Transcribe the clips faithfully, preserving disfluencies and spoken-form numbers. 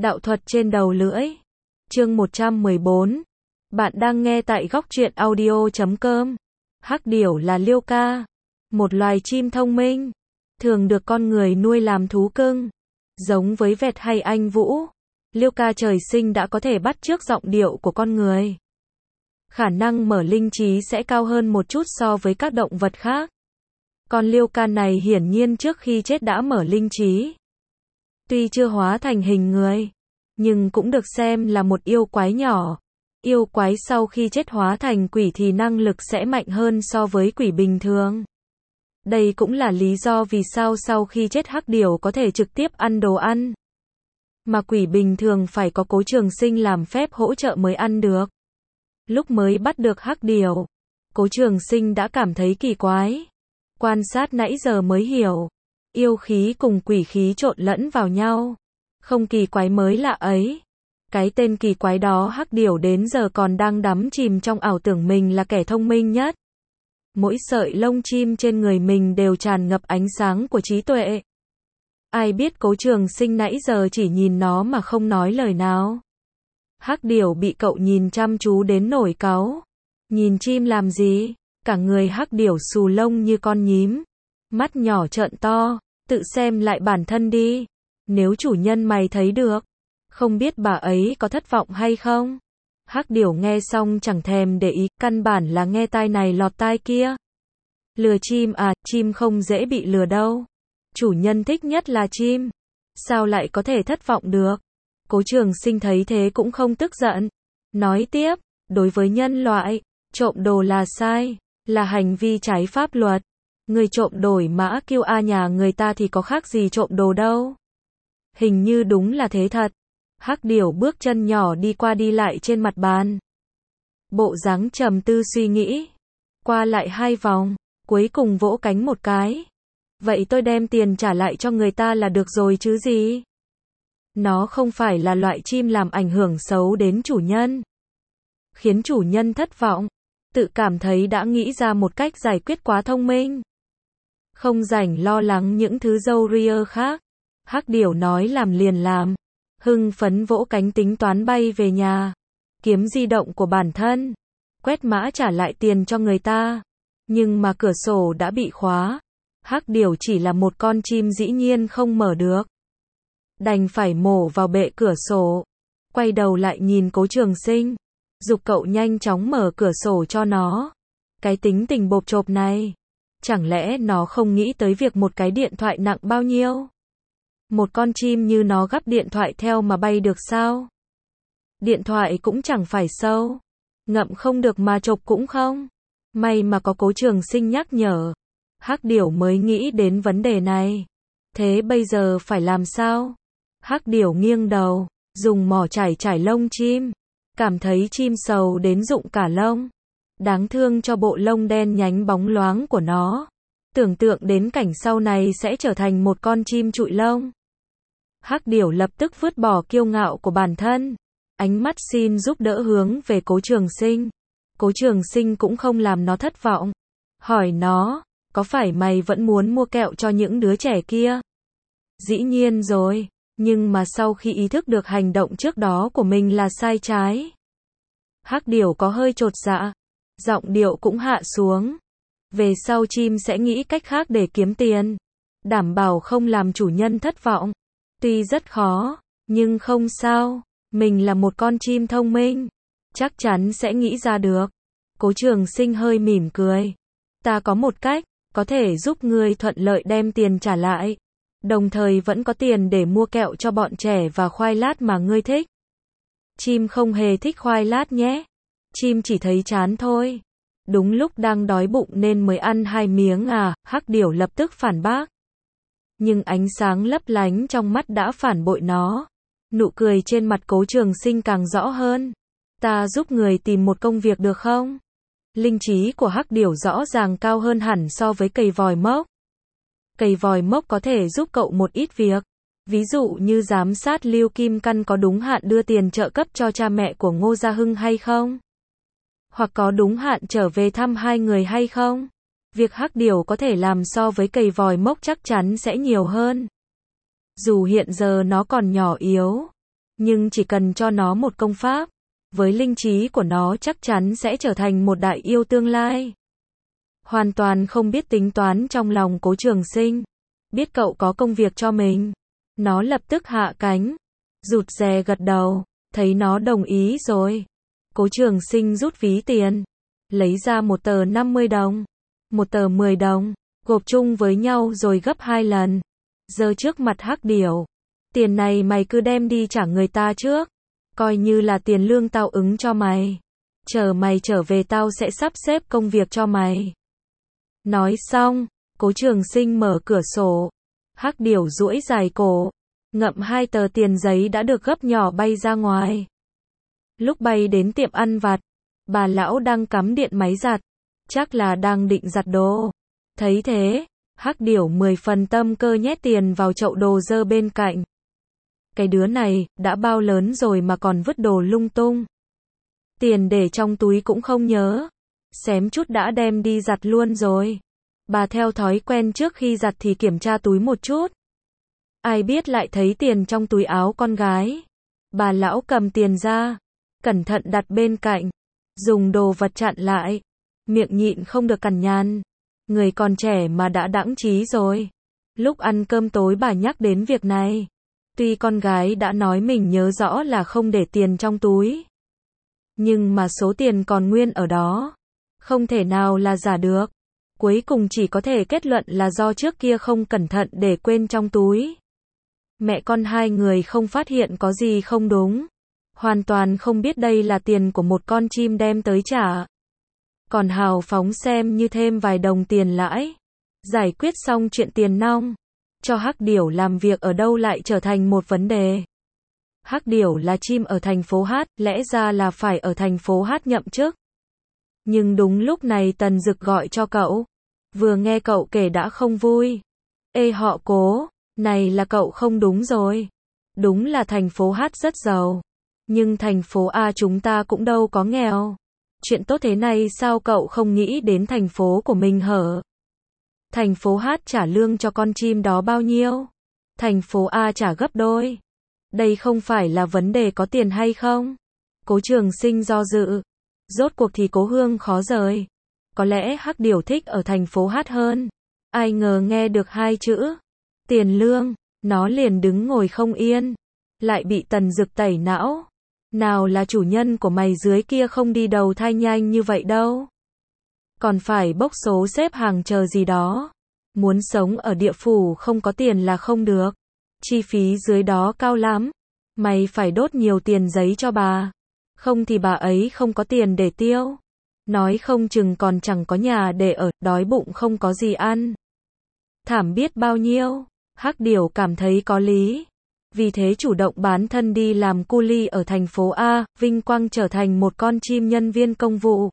Đạo thuật trên đầu lưỡi. Chương một trăm mười bốn. Bạn đang nghe tại góc truyện audio chấm com. Hắc điểu là Liêu ca, một loài chim thông minh, thường được con người nuôi làm thú cưng. Giống với vẹt hay anh vũ, Liêu ca trời sinh đã có thể bắt chước giọng điệu của con người. Khả năng mở linh trí sẽ cao hơn một chút so với các động vật khác. Con Liêu ca này hiển nhiên trước khi chết đã mở linh trí. Tuy chưa hóa thành hình người, nhưng cũng được xem là một yêu quái nhỏ. Yêu quái sau khi chết hóa thành quỷ thì năng lực sẽ mạnh hơn so với quỷ bình thường. Đây cũng là lý do vì sao sau khi chết hắc điểu có thể trực tiếp ăn đồ ăn, mà quỷ bình thường phải có Cố Trường Sinh làm phép hỗ trợ mới ăn được. Lúc mới bắt được hắc điểu, Cố Trường Sinh đã cảm thấy kỳ quái. Quan sát nãy giờ mới hiểu, yêu khí cùng quỷ khí trộn lẫn vào nhau. Không kỳ quái mới lạ ấy. Cái tên kỳ quái đó hắc điểu đến giờ còn đang đắm chìm trong ảo tưởng mình là kẻ thông minh nhất. Mỗi sợi lông chim trên người mình đều tràn ngập ánh sáng của trí tuệ. Ai biết Cố Trường Sinh nãy giờ chỉ nhìn nó mà không nói lời nào. Hắc điểu bị cậu nhìn chăm chú đến nổi cáu. Nhìn chim làm gì? Cả người hắc điểu xù lông như con nhím. Mắt nhỏ trợn to, tự xem lại bản thân đi. Nếu chủ nhân mày thấy được, không biết bà ấy có thất vọng hay không? Hắc điểu nghe xong chẳng thèm để ý, căn bản là nghe tai này lọt tai kia. Lừa chim à, chim không dễ bị lừa đâu. Chủ nhân thích nhất là chim. Sao lại có thể thất vọng được? Cố Trường Sinh thấy thế cũng không tức giận. Nói tiếp, đối với nhân loại, trộm đồ là sai, là hành vi trái pháp luật. Người trộm đổi mã kiêu a nhà người ta thì có khác gì trộm đồ đâu. Hình như đúng là thế thật. Hắc điểu bước chân nhỏ đi qua đi lại trên mặt bàn. Bộ dáng trầm tư suy nghĩ. Qua lại hai vòng, cuối cùng vỗ cánh một cái. Vậy tôi đem tiền trả lại cho người ta là được rồi chứ gì? Nó không phải là loại chim làm ảnh hưởng xấu đến chủ nhân, khiến chủ nhân thất vọng. Tự cảm thấy đã nghĩ ra một cách giải quyết quá thông minh. Không rảnh lo lắng những thứ râu ria khác. Hắc điểu nói làm liền làm. Hưng phấn vỗ cánh tính toán bay về nhà. Kiếm di động của bản thân. Quét mã trả lại tiền cho người ta. Nhưng mà cửa sổ đã bị khóa. Hắc điểu chỉ là một con chim dĩ nhiên không mở được. Đành phải mổ vào bệ cửa sổ. Quay đầu lại nhìn Cố Trường Sinh. Giục cậu nhanh chóng mở cửa sổ cho nó. Cái tính tình bộp chộp này. Chẳng lẽ nó không nghĩ tới việc một cái điện thoại nặng bao nhiêu? Một con chim như nó gắp điện thoại theo mà bay được sao? Điện thoại cũng chẳng phải sâu. Ngậm không được mà chộp cũng không. May mà có Cố Trường Sinh nhắc nhở. Hắc điểu mới nghĩ đến vấn đề này. Thế bây giờ phải làm sao? Hắc điểu nghiêng đầu, dùng mỏ chải chải lông chim. Cảm thấy chim sầu đến rụng cả lông. Đáng thương cho bộ lông đen nhánh bóng loáng của nó. Tưởng tượng đến cảnh sau này sẽ trở thành một con chim trụi lông. Hắc điểu lập tức vứt bỏ kiêu ngạo của bản thân. Ánh mắt xin giúp đỡ hướng về Cố Trường Sinh. Cố Trường Sinh cũng không làm nó thất vọng. Hỏi nó, có phải mày vẫn muốn mua kẹo cho những đứa trẻ kia? Dĩ nhiên rồi, nhưng mà sau khi ý thức được hành động trước đó của mình là sai trái. Hắc điểu có hơi chột dạ. Giọng điệu cũng hạ xuống. Về sau chim sẽ nghĩ cách khác để kiếm tiền. Đảm bảo không làm chủ nhân thất vọng. Tuy rất khó, nhưng không sao. Mình là một con chim thông minh. Chắc chắn sẽ nghĩ ra được. Cố Trường Sinh hơi mỉm cười. Ta có một cách, có thể giúp ngươi thuận lợi đem tiền trả lại. Đồng thời vẫn có tiền để mua kẹo cho bọn trẻ và khoai lát mà ngươi thích. Chim không hề thích khoai lát nhé. Chim chỉ thấy chán thôi. Đúng lúc đang đói bụng nên mới ăn hai miếng à, hắc điểu lập tức phản bác. Nhưng ánh sáng lấp lánh trong mắt đã phản bội nó. Nụ cười trên mặt Cố Trường Sinh càng rõ hơn. Ta giúp người tìm một công việc được không? Linh trí của hắc điểu rõ ràng cao hơn hẳn so với cầy vòi mốc. Cầy vòi mốc có thể giúp cậu một ít việc. Ví dụ như giám sát Lưu Kim Căn có đúng hạn đưa tiền trợ cấp cho cha mẹ của Ngô Gia Hưng hay không? Hoặc có đúng hạn trở về thăm hai người hay không? Việc hắc điểu có thể làm so với cầy vòi mốc chắc chắn sẽ nhiều hơn. Dù hiện giờ nó còn nhỏ yếu, Nhưng chỉ cần cho nó một công pháp, với linh trí của nó chắc chắn sẽ trở thành một đại yêu tương lai. Hoàn toàn không biết tính toán trong lòng Cố Trường Sinh. Biết cậu có công việc cho mình. Nó lập tức hạ cánh. Rụt rè gật đầu. Thấy nó đồng ý rồi. Cố Trường Sinh rút ví tiền. Lấy ra một tờ năm mươi đồng. Một tờ mười đồng. Gộp chung với nhau rồi gấp hai lần. Giơ trước mặt Hắc Điểu. Tiền này mày cứ đem đi trả người ta trước. Coi như là tiền lương tao ứng cho mày. Chờ mày trở về tao sẽ sắp xếp công việc cho mày. Nói xong, Cố Trường Sinh mở cửa sổ. Hắc Điểu duỗi dài cổ. Ngậm hai tờ tiền giấy đã được gấp nhỏ bay ra ngoài. Lúc bay đến tiệm ăn vặt, bà lão đang cắm điện máy giặt. Chắc là đang định giặt đồ. Thấy thế, Hắc Điểu mười phần tâm cơ nhét tiền vào chậu đồ dơ bên cạnh. Cái đứa này, đã bao lớn rồi mà còn vứt đồ lung tung. Tiền để trong túi cũng không nhớ. Xém chút đã đem đi giặt luôn rồi. Bà theo thói quen trước khi giặt thì kiểm tra túi một chút. Ai biết lại thấy tiền trong túi áo con gái. Bà lão cầm tiền ra, cẩn thận đặt bên cạnh, dùng đồ vật chặn lại. Miệng nhịn không được cằn nhằn. Người còn trẻ mà đã đãng trí rồi. Lúc ăn cơm tối bà nhắc đến việc này. Tuy con gái đã nói mình nhớ rõ là không để tiền trong túi. Nhưng mà số tiền còn nguyên ở đó. Không thể nào là giả được. Cuối cùng chỉ có thể kết luận là do trước kia không cẩn thận để quên trong túi. Mẹ con hai người không phát hiện có gì không đúng. Hoàn toàn không biết đây là tiền của một con chim đem tới trả. Còn hào phóng xem như thêm vài đồng tiền lãi. Giải quyết xong chuyện tiền nong. Cho Hắc Điểu làm việc ở đâu lại trở thành một vấn đề. Hắc Điểu là chim ở thành phố Hát, lẽ ra là phải ở thành phố Hát nhậm chức. Nhưng đúng lúc này Tần Dực gọi cho cậu. Vừa nghe cậu kể đã không vui. Ê họ Cố, này là cậu không đúng rồi. Đúng là thành phố Hát rất giàu. Nhưng thành phố A chúng ta cũng đâu có nghèo. Chuyện tốt thế này sao cậu không nghĩ đến thành phố của mình hở? Thành phố Hát trả lương cho con chim đó bao nhiêu? Thành phố A trả gấp đôi. Đây không phải là vấn đề có tiền hay không? Cố Trường Sinh do dự. Rốt cuộc thì Cố Hương khó rời. Có lẽ Hắc Điểu thích ở thành phố Hát hơn. Ai ngờ nghe được hai chữ tiền lương, nó liền đứng ngồi không yên. Lại bị Tần Dực tẩy não. Nào là chủ nhân của mày dưới kia không đi đầu thai nhanh như vậy đâu. Còn phải bốc số xếp hàng chờ gì đó. Muốn sống ở địa phủ không có tiền là không được. Chi phí dưới đó cao lắm. Mày phải đốt nhiều tiền giấy cho bà. Không thì bà ấy không có tiền để tiêu. Nói không chừng còn chẳng có nhà để ở, đói bụng không có gì ăn. Thảm biết bao nhiêu. Hắc Điểu cảm thấy có lý. Vì thế chủ động bán thân đi làm cu li ở thành phố A, vinh quang trở thành một con chim nhân viên công vụ.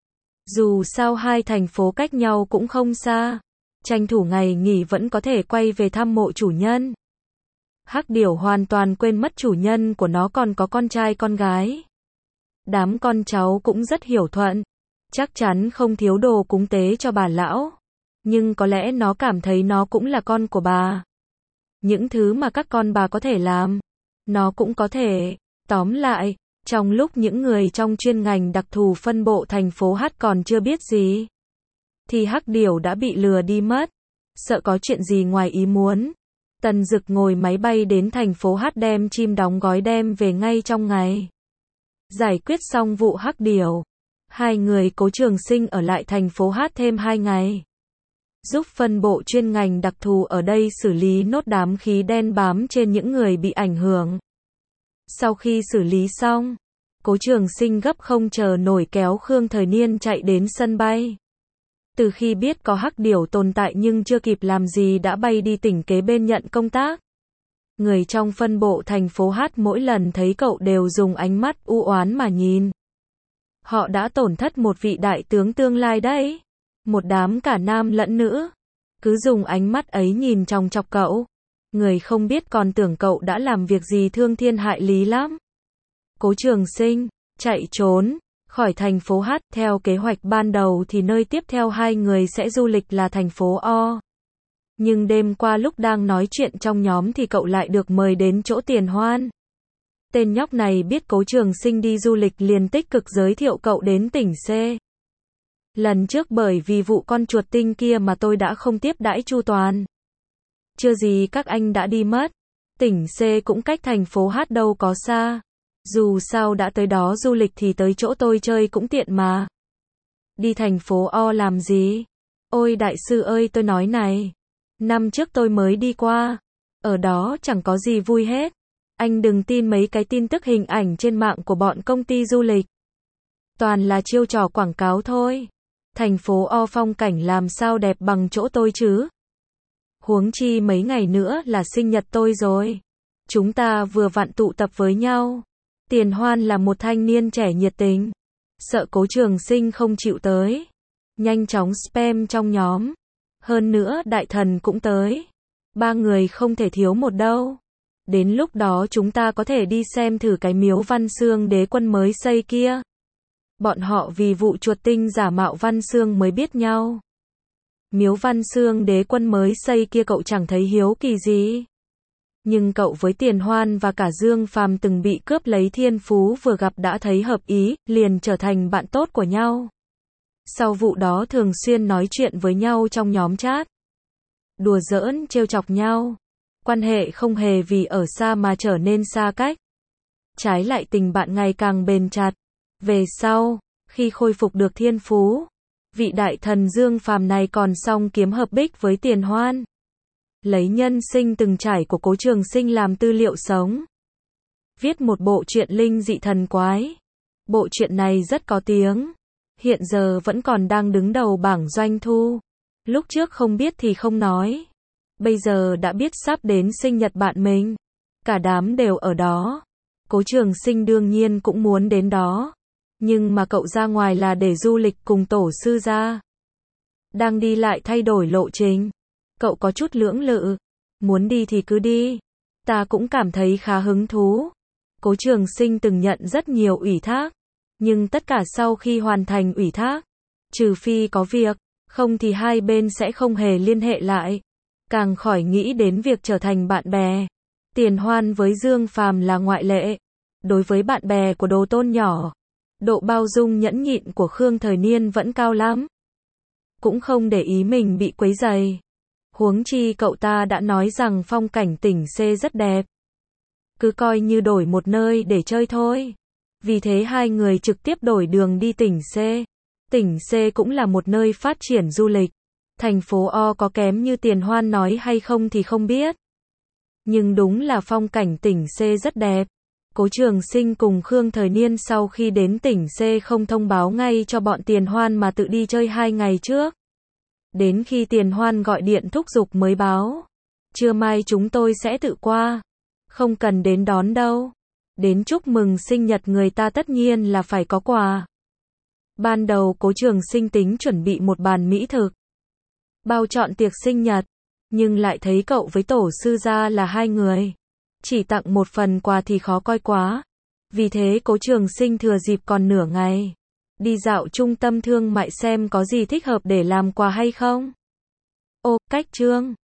Dù sao hai thành phố cách nhau cũng không xa. Tranh thủ ngày nghỉ vẫn có thể quay về thăm mộ chủ nhân. Hắc Điểu hoàn toàn quên mất chủ nhân của nó còn có con trai con gái. Đám con cháu cũng rất hiểu thuận. Chắc chắn không thiếu đồ cúng tế cho bà lão. Nhưng có lẽ nó cảm thấy nó cũng là con của bà. Những thứ mà các con bà có thể làm, nó cũng có thể. Tóm lại, trong lúc những người trong chuyên ngành đặc thù phân bộ thành phố Hát còn chưa biết gì, thì Hắc Điểu đã bị lừa đi mất. Sợ có chuyện gì ngoài ý muốn, Tần Dực ngồi máy bay đến thành phố Hát đem chim đóng gói đem về ngay trong ngày. Giải quyết xong vụ Hắc Điểu, hai người Cố Trường Sinh ở lại thành phố Hát thêm hai ngày. Giúp phân bộ chuyên ngành đặc thù ở đây xử lý nốt đám khí đen bám trên những người bị ảnh hưởng. Sau khi xử lý xong, Cố Trường Sinh gấp không chờ nổi kéo Khương Thời Niên chạy đến sân bay. Từ khi biết có Hắc Điểu tồn tại nhưng chưa kịp làm gì đã bay đi tỉnh kế bên nhận công tác. Người trong phân bộ thành phố Hát mỗi lần thấy cậu đều dùng ánh mắt u oán mà nhìn. Họ đã tổn thất một vị đại tướng tương lai đấy. Một đám cả nam lẫn nữ. Cứ dùng ánh mắt ấy nhìn chòng chọc cậu. Người không biết còn tưởng cậu đã làm việc gì thương thiên hại lý lắm. Cố Trường Sinh chạy trốn khỏi thành phố Hát. Theo kế hoạch ban đầu thì nơi tiếp theo hai người sẽ du lịch là thành phố O. Nhưng đêm qua lúc đang nói chuyện trong nhóm thì cậu lại được mời đến chỗ Tiền Hoan. Tên nhóc này biết Cố Trường Sinh đi du lịch liền tích cực giới thiệu cậu đến tỉnh C. Lần trước bởi vì vụ con chuột tinh kia mà tôi đã không tiếp đãi chu toàn. Chưa gì các anh đã đi mất. Tỉnh C cũng cách thành phố H đâu có xa. Dù sao đã tới đó du lịch thì tới chỗ tôi chơi cũng tiện mà. Đi thành phố O làm gì? Ôi đại sư ơi tôi nói này. Năm trước tôi mới đi qua. Ở đó chẳng có gì vui hết. Anh đừng tin mấy cái tin tức hình ảnh trên mạng của bọn công ty du lịch. Toàn là chiêu trò quảng cáo thôi. Thành phố O phong cảnh làm sao đẹp bằng chỗ tôi chứ? Huống chi mấy ngày nữa là sinh nhật tôi rồi. Chúng ta vừa vặn tụ tập với nhau. Tiền Hoan là một thanh niên trẻ nhiệt tình. Sợ Cố Trường Sinh không chịu tới. Nhanh chóng spam trong nhóm. Hơn nữa đại thần cũng tới. Ba người không thể thiếu một đâu. Đến lúc đó chúng ta có thể đi xem thử cái miếu Văn Xương Đế Quân mới xây kia. Bọn họ vì vụ chuột tinh giả mạo Văn Xương mới biết nhau. Miếu Văn Xương Đế Quân mới xây kia cậu chẳng thấy hiếu kỳ gì. Nhưng cậu với Tiền Hoan và cả Dương Phàm từng bị cướp lấy thiên phú vừa gặp đã thấy hợp ý, liền trở thành bạn tốt của nhau. Sau vụ đó thường xuyên nói chuyện với nhau trong nhóm chat. Đùa giỡn, trêu chọc nhau. Quan hệ không hề vì ở xa mà trở nên xa cách. Trái lại tình bạn ngày càng bền chặt. Về sau, khi khôi phục được thiên phú, vị đại thần Dương Phàm này còn xong kiếm hợp bích với Tiền Hoan. Lấy nhân sinh từng trải của Cố Trường Sinh làm tư liệu sống. Viết một bộ truyện linh dị thần quái. Bộ truyện này rất có tiếng. Hiện giờ vẫn còn đang đứng đầu bảng doanh thu. Lúc trước không biết thì không nói. Bây giờ đã biết sắp đến sinh nhật bạn mình. Cả đám đều ở đó. Cố Trường Sinh đương nhiên cũng muốn đến đó. Nhưng mà cậu ra ngoài là để du lịch cùng tổ sư gia. Đang đi lại thay đổi lộ trình. Cậu có chút lưỡng lự. Muốn đi thì cứ đi. Ta cũng cảm thấy khá hứng thú. Cố Trường Sinh từng nhận rất nhiều ủy thác. Nhưng tất cả sau khi hoàn thành ủy thác. Trừ phi có việc. Không thì hai bên sẽ không hề liên hệ lại. Càng khỏi nghĩ đến việc trở thành bạn bè. Tiền Hoan với Dương Phàm là ngoại lệ. Đối với bạn bè của Đồ Tôn nhỏ, độ bao dung nhẫn nhịn của Khương Thời Niên vẫn cao lắm. Cũng không để ý mình bị quấy rầy. Huống chi cậu ta đã nói rằng phong cảnh tỉnh C rất đẹp. Cứ coi như đổi một nơi để chơi thôi. Vì thế hai người trực tiếp đổi đường đi tỉnh C. Tỉnh C cũng là một nơi phát triển du lịch. Thành phố O có kém như Tiền Hoan nói hay không thì không biết. Nhưng đúng là phong cảnh tỉnh C rất đẹp. Cố Trường Sinh cùng Khương Thời Niên sau khi đến tỉnh C không thông báo ngay cho bọn Tiền Hoan mà tự đi chơi hai ngày trước. Đến khi Tiền Hoan gọi điện thúc giục mới báo. Trưa mai chúng tôi sẽ tự qua. Không cần đến đón đâu. Đến chúc mừng sinh nhật người ta tất nhiên là phải có quà. Ban đầu Cố Trường Sinh tính chuẩn bị một bàn mỹ thực. Bao trọn tiệc sinh nhật. Nhưng lại thấy cậu với tổ sư gia là hai người. Chỉ tặng một phần quà thì khó coi quá. Vì thế Cố Trường Sinh thừa dịp còn nửa ngày. Đi dạo trung tâm thương mại xem có gì thích hợp để làm quà hay không. Ô, cách trương.